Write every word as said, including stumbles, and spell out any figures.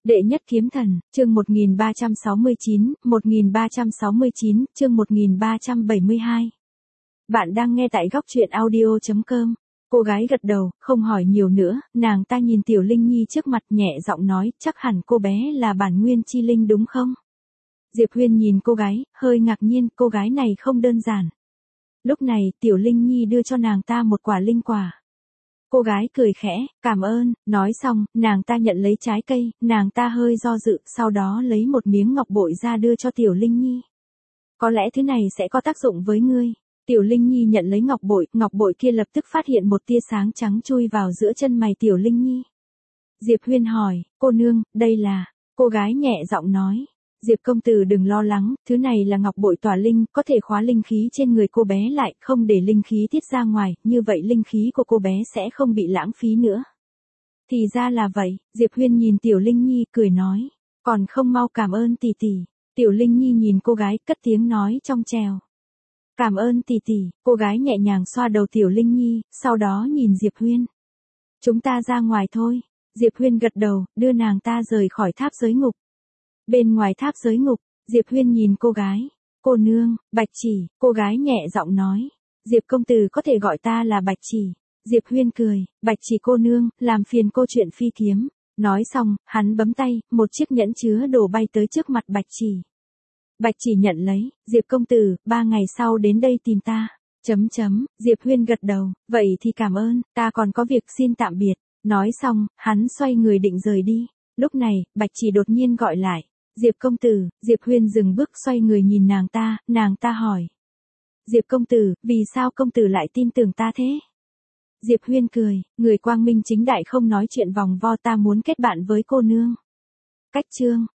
Đệ nhất kiếm thần, chương một nghìn ba trăm sáu mươi chín, một nghìn ba trăm sáu mươi chín, chương một nghìn ba trăm bảy mươi hai. Bạn đang nghe tại góc truyện audio chấm com. Cô gái gật đầu, không hỏi nhiều nữa, nàng ta nhìn Tiểu Linh Nhi trước mặt nhẹ giọng nói, chắc hẳn cô bé là bản nguyên chi linh đúng không? Diệp Huyên nhìn cô gái, hơi ngạc nhiên, cô gái này không đơn giản. Lúc này, Tiểu Linh Nhi đưa cho nàng ta một quả linh quả. Cô gái cười khẽ, cảm ơn, nói xong, nàng ta nhận lấy trái cây, nàng ta hơi do dự, sau đó lấy một miếng ngọc bội ra đưa cho Tiểu Linh Nhi. Có lẽ thứ này sẽ có tác dụng với ngươi. Tiểu Linh Nhi nhận lấy ngọc bội, ngọc bội kia lập tức phát hiện một tia sáng trắng chui vào giữa chân mày Tiểu Linh Nhi. Diệp Huyên hỏi, cô nương, đây là, cô gái nhẹ giọng nói. Diệp công tử đừng lo lắng, thứ này là ngọc bội tỏa linh, có thể khóa linh khí trên người cô bé lại, không để linh khí tiết ra ngoài, như vậy linh khí của cô bé sẽ không bị lãng phí nữa. Thì ra là vậy, Diệp Huyên nhìn Tiểu Linh Nhi, cười nói, còn không mau cảm ơn tỷ tỷ. Tiểu Linh Nhi nhìn cô gái, cất tiếng nói trong trèo. Cảm ơn tỷ tỷ, cô gái nhẹ nhàng xoa đầu Tiểu Linh Nhi, sau đó nhìn Diệp Huyên. Chúng ta ra ngoài thôi. Diệp Huyên gật đầu, đưa nàng ta rời khỏi tháp giới ngục. Bên ngoài tháp giới ngục, Diệp Huyên nhìn cô gái. Cô nương, Bạch Chỉ, cô gái nhẹ giọng nói. Diệp công tử có thể gọi ta là Bạch Chỉ. Diệp Huyên cười, Bạch Chỉ cô nương, làm phiền cô chuyện phi kiếm. Nói xong, hắn bấm tay, một chiếc nhẫn chứa đồ bay tới trước mặt Bạch Chỉ. Bạch Chỉ nhận lấy, Diệp công tử, ba ngày sau đến đây tìm ta. Chấm chấm, Diệp Huyên gật đầu, vậy thì cảm ơn, ta còn có việc xin tạm biệt. Nói xong, hắn xoay người định rời đi. Lúc này, Bạch Chỉ đột nhiên gọi lại. Diệp công tử, Diệp Huyên dừng bước xoay người nhìn nàng ta, nàng ta hỏi. Diệp công tử, vì sao công tử lại tin tưởng ta thế? Diệp Huyên cười, người quang minh chính đại không nói chuyện vòng vo, ta muốn kết bạn với cô nương. Cách chương.